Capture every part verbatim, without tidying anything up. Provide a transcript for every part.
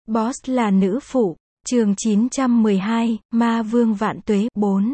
Boss là nữ phụ. Chương chín trăm mười hai, Ma Vương Vạn Tuế, bốn.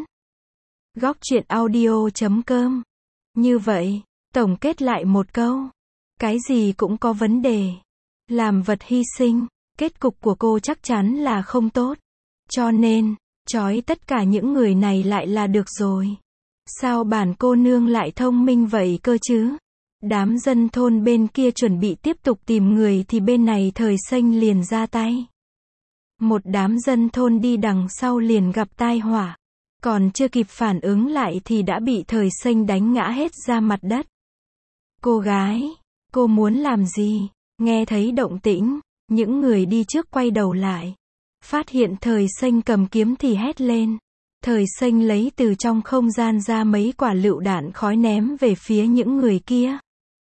Góc truyện audio chấm com. Như vậy, tổng kết lại một câu. Cái gì cũng có vấn đề. Làm vật hy sinh, kết cục của cô chắc chắn là không tốt. Cho nên, trói tất cả những người này lại là được rồi. Sao bản cô nương lại thông minh vậy cơ chứ? Đám dân thôn bên kia chuẩn bị tiếp tục tìm người thì bên này Thời Xanh liền ra tay. Một đám dân thôn đi đằng sau liền gặp tai họa. Còn chưa kịp phản ứng lại thì đã bị Thời Xanh đánh ngã hết ra mặt đất. Cô gái, cô muốn làm gì? Nghe thấy động tĩnh, những người đi trước quay đầu lại. Phát hiện Thời Xanh cầm kiếm thì hét lên. Thời Xanh lấy từ trong không gian ra mấy quả lựu đạn khói ném về phía những người kia.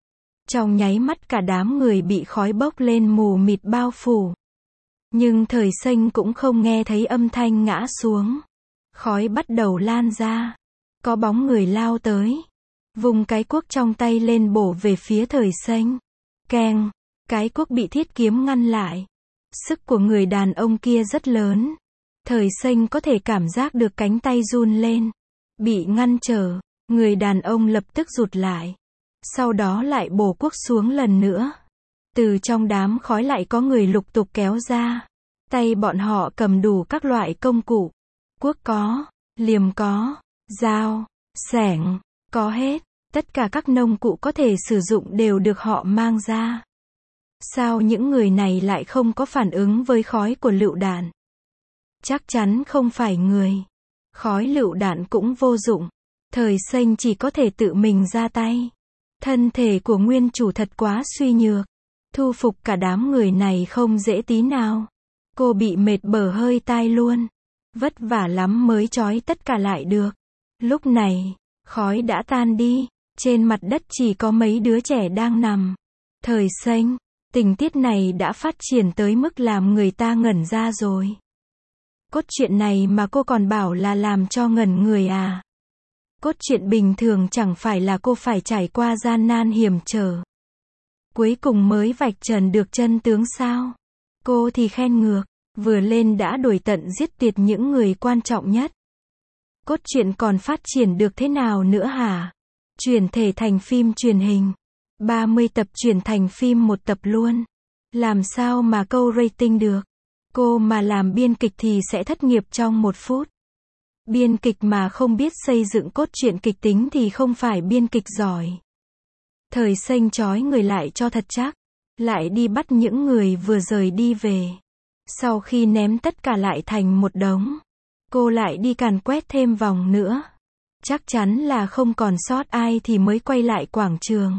Trong nháy mắt cả đám người bị khói bốc lên mù mịt bao phủ. Nhưng Thời Xanh cũng không nghe thấy âm thanh ngã xuống. Khói bắt đầu lan ra. Có bóng người lao tới. Vùng cái cuốc trong tay lên bổ về phía Thời Xanh. Keng, cái cuốc bị thiết kiếm ngăn lại. Sức của người đàn ông kia rất lớn. Thời Xanh có thể cảm giác được cánh tay run lên. Bị ngăn trở, người đàn ông lập tức rụt lại. Sau đó lại bổ cuốc xuống lần nữa. Từ trong đám khói lại có người lục tục kéo ra. Tay bọn họ cầm đủ các loại công cụ. Cuốc có, liềm có, dao, xẻng, có hết. Tất cả các nông cụ có thể sử dụng đều được họ mang ra. Sao những người này lại không có phản ứng với khói của lựu đạn? Chắc chắn không phải người. Khói lựu đạn cũng vô dụng. Thời Xanh chỉ có thể tự mình ra tay. Thân thể của nguyên chủ thật quá suy nhược. Thu phục cả đám người này không dễ tí nào. Cô bị mệt bở hơi tai luôn. Vất vả lắm mới trói tất cả lại được. Lúc này, khói đã tan đi. Trên mặt đất chỉ có mấy đứa trẻ đang nằm. Thời Xanh, tình tiết này đã phát triển tới mức làm người ta ngẩn ra rồi. Cốt truyện này mà cô còn bảo là làm cho ngẩn người à? Cốt truyện bình thường chẳng phải là cô phải trải qua gian nan hiểm trở. Cuối cùng mới vạch trần được chân tướng sao? Cô thì khen ngược, vừa lên đã đuổi tận giết tuyệt những người quan trọng nhất. Cốt truyện còn phát triển được thế nào nữa hả? Chuyển thể thành phim truyền hình. ba mươi tập chuyển thành phim một tập luôn. Làm sao mà câu rating được? Cô mà làm biên kịch thì sẽ thất nghiệp trong một phút. Biên kịch mà không biết xây dựng cốt truyện kịch tính thì không phải biên kịch giỏi. Thời Xanh trói người lại cho thật chắc. Lại đi bắt những người vừa rời đi về. Sau khi ném tất cả lại thành một đống. Cô lại đi càn quét thêm vòng nữa. Chắc chắn là không còn sót ai thì mới quay lại quảng trường.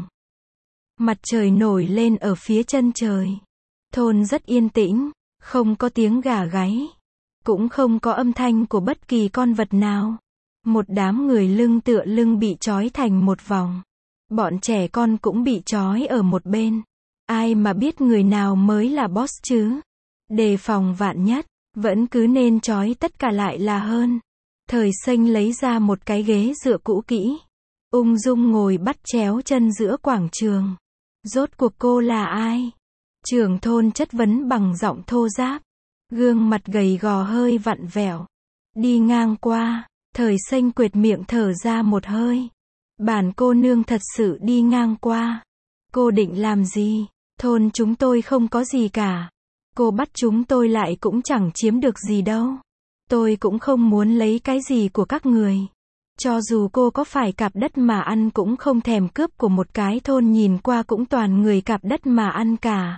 Mặt trời nổi lên ở phía chân trời. Thôn rất yên tĩnh. Không có tiếng gà gáy. Cũng không có âm thanh của bất kỳ con vật nào. Một đám người lưng tựa lưng bị trói thành một vòng. Bọn trẻ con cũng bị trói ở một bên. Ai mà biết người nào mới là boss chứ? Đề phòng vạn nhất, vẫn cứ nên trói tất cả lại là hơn. Thời Xanh lấy ra một cái ghế dựa cũ kỹ. Ung dung ngồi bắt chéo chân giữa quảng trường. Rốt cuộc cô là ai? Trưởng thôn chất vấn bằng giọng thô ráp. Gương mặt gầy gò hơi vặn vẹo. Đi ngang qua, Thời Xanh quệt miệng thở ra một hơi. Bản cô nương thật sự đi ngang qua. Cô định làm gì? Thôn chúng tôi không có gì cả. Cô bắt chúng tôi lại cũng chẳng chiếm được gì đâu. Tôi cũng không muốn lấy cái gì của các người. Cho dù cô có phải cạp đất mà ăn cũng không thèm cướp của một cái thôn nhìn qua cũng toàn người cạp đất mà ăn cả.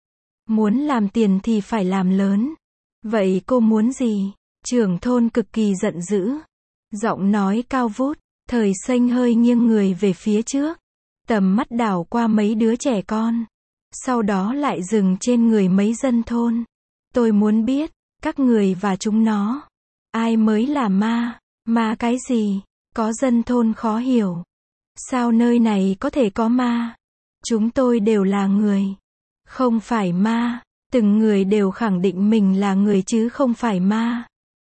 Muốn làm tiền thì phải làm lớn. Vậy cô muốn gì? Trưởng thôn cực kỳ giận dữ. Giọng nói cao vút. Thời Xanh hơi nghiêng người về phía trước. Tầm mắt đảo qua mấy đứa trẻ con. Sau đó lại dừng trên người mấy dân thôn. Tôi muốn biết, các người và chúng nó. Ai mới là ma? Ma cái gì? Có dân thôn khó hiểu. Sao nơi này có thể có ma? Chúng tôi đều là người. Không phải ma. Từng người đều khẳng định mình là người chứ không phải ma.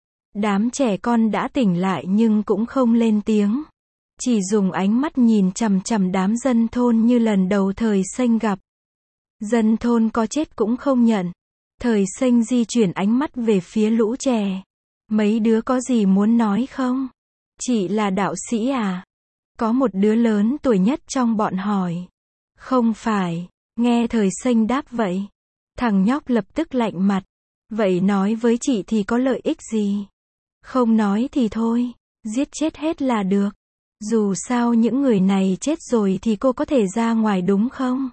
Đám trẻ con đã tỉnh lại nhưng cũng không lên tiếng. Chỉ dùng ánh mắt nhìn chằm chằm đám dân thôn như lần đầu Thời Xanh gặp. Dân thôn có chết cũng không nhận. Thời Xanh di chuyển ánh mắt về phía lũ trẻ. Mấy đứa có gì muốn nói không? Chị là đạo sĩ à? Có một đứa lớn tuổi nhất trong bọn hỏi. Không phải. Nghe Thời Xanh đáp vậy. Thằng nhóc lập tức lạnh mặt. Vậy nói với chị thì có lợi ích gì? Không nói thì thôi. Giết chết hết là được. Dù sao những người này chết rồi thì cô có thể ra ngoài đúng không?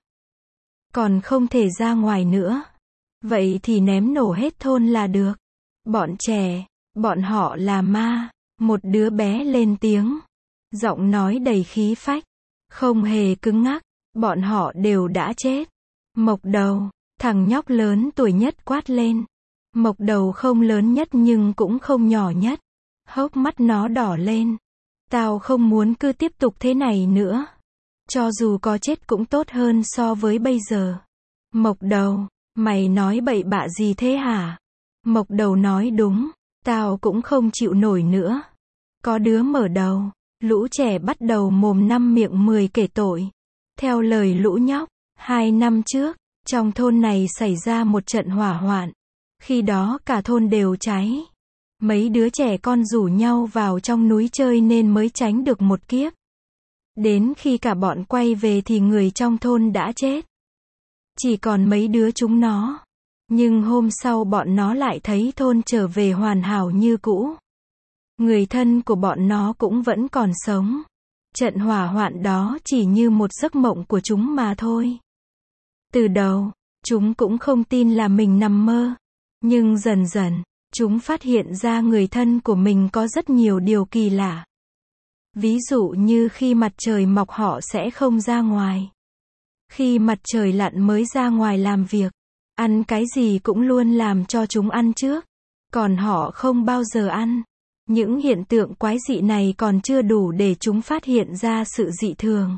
Còn không thể ra ngoài nữa. Vậy thì ném nổ hết thôn là được. Bọn trẻ, bọn họ là ma. Một đứa bé lên tiếng. Giọng nói đầy khí phách. Không hề cứng ngắc. Bọn họ đều đã chết. Mộc Đầu, thằng nhóc lớn tuổi nhất quát lên. Mộc Đầu không lớn nhất nhưng cũng không nhỏ nhất. Hốc mắt nó đỏ lên. Tao không muốn cứ tiếp tục thế này nữa. Cho dù có chết cũng tốt hơn so với bây giờ. Mộc Đầu, mày nói bậy bạ gì thế hả? Mộc Đầu nói đúng. Tao cũng không chịu nổi nữa. Có đứa mở đầu. Lũ trẻ bắt đầu mồm năm miệng mười kể tội. Theo lời lũ nhóc, hai năm trước, trong thôn này xảy ra một trận hỏa hoạn. Khi đó cả thôn đều cháy. Mấy đứa trẻ con rủ nhau vào trong núi chơi nên mới tránh được một kiếp. Đến khi cả bọn quay về thì người trong thôn đã chết. Chỉ còn mấy đứa chúng nó. Nhưng hôm sau bọn nó lại thấy thôn trở về hoàn hảo như cũ. Người thân của bọn nó cũng vẫn còn sống. Trận hỏa hoạn đó chỉ như một giấc mộng của chúng mà thôi. Từ đầu, chúng cũng không tin là mình nằm mơ. Nhưng dần dần, chúng phát hiện ra người thân của mình có rất nhiều điều kỳ lạ. Ví dụ như khi mặt trời mọc họ sẽ không ra ngoài. Khi mặt trời lặn mới ra ngoài làm việc. Ăn cái gì cũng luôn làm cho chúng ăn trước. Còn họ không bao giờ ăn. Những hiện tượng quái dị này còn chưa đủ để chúng phát hiện ra sự dị thường.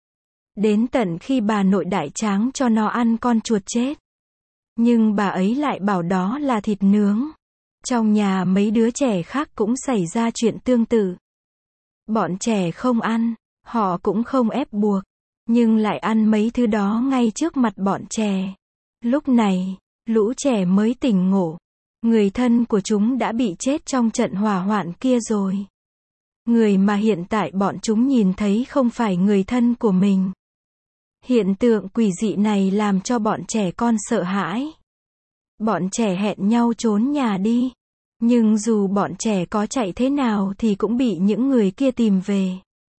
Đến tận khi bà nội đại tráng cho nó ăn con chuột chết. Nhưng bà ấy lại bảo đó là thịt nướng. Trong nhà mấy đứa trẻ khác cũng xảy ra chuyện tương tự. Bọn trẻ không ăn, họ cũng không ép buộc, nhưng lại ăn mấy thứ đó ngay trước mặt bọn trẻ. Lúc này, lũ trẻ mới tỉnh ngộ. Người thân của chúng đã bị chết trong trận hỏa hoạn kia rồi. Người mà hiện tại bọn chúng nhìn thấy không phải người thân của mình. Hiện tượng quỷ dị này làm cho bọn trẻ con sợ hãi. Bọn trẻ hẹn nhau trốn nhà đi. Nhưng dù bọn trẻ có chạy thế nào thì cũng bị những người kia tìm về.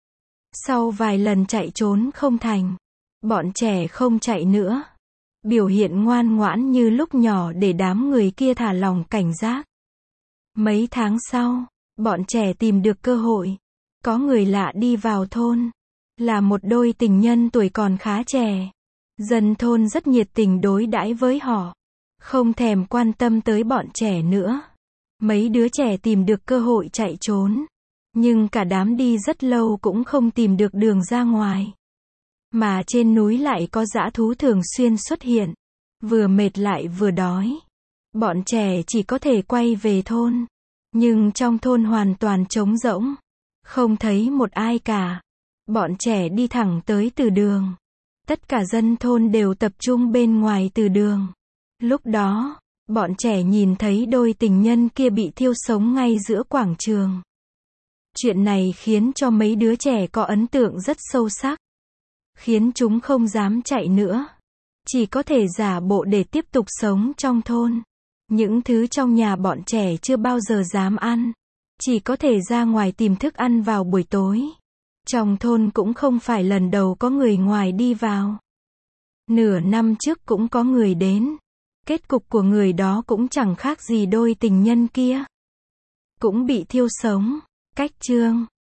Sau vài lần chạy trốn không thành, bọn trẻ không chạy nữa. Biểu hiện ngoan ngoãn như lúc nhỏ để đám người kia thả lòng cảnh giác. Mấy tháng sau, bọn trẻ tìm được cơ hội. Có người lạ đi vào thôn. Là một đôi tình nhân tuổi còn khá trẻ. Dân thôn rất nhiệt tình đối đãi với họ. Không thèm quan tâm tới bọn trẻ nữa. Mấy đứa trẻ tìm được cơ hội chạy trốn. Nhưng cả đám đi rất lâu cũng không tìm được đường ra ngoài. Mà trên núi lại có dã thú thường xuyên xuất hiện. Vừa mệt lại vừa đói. Bọn trẻ chỉ có thể quay về thôn. Nhưng trong thôn hoàn toàn trống rỗng. Không thấy một ai cả. Bọn trẻ đi thẳng tới từ đường. Tất cả dân thôn đều tập trung bên ngoài từ đường. Lúc đó, bọn trẻ nhìn thấy đôi tình nhân kia bị thiêu sống ngay giữa quảng trường. Chuyện này khiến cho mấy đứa trẻ có ấn tượng rất sâu sắc. Khiến chúng không dám chạy nữa. Chỉ có thể giả bộ để tiếp tục sống trong thôn. Những thứ trong nhà bọn trẻ chưa bao giờ dám ăn. Chỉ có thể ra ngoài tìm thức ăn vào buổi tối. Trong thôn cũng không phải lần đầu có người ngoài đi vào. Nửa năm trước cũng có người đến. Kết cục của người đó cũng chẳng khác gì đôi tình nhân kia. Cũng bị thiêu sống. Cách chương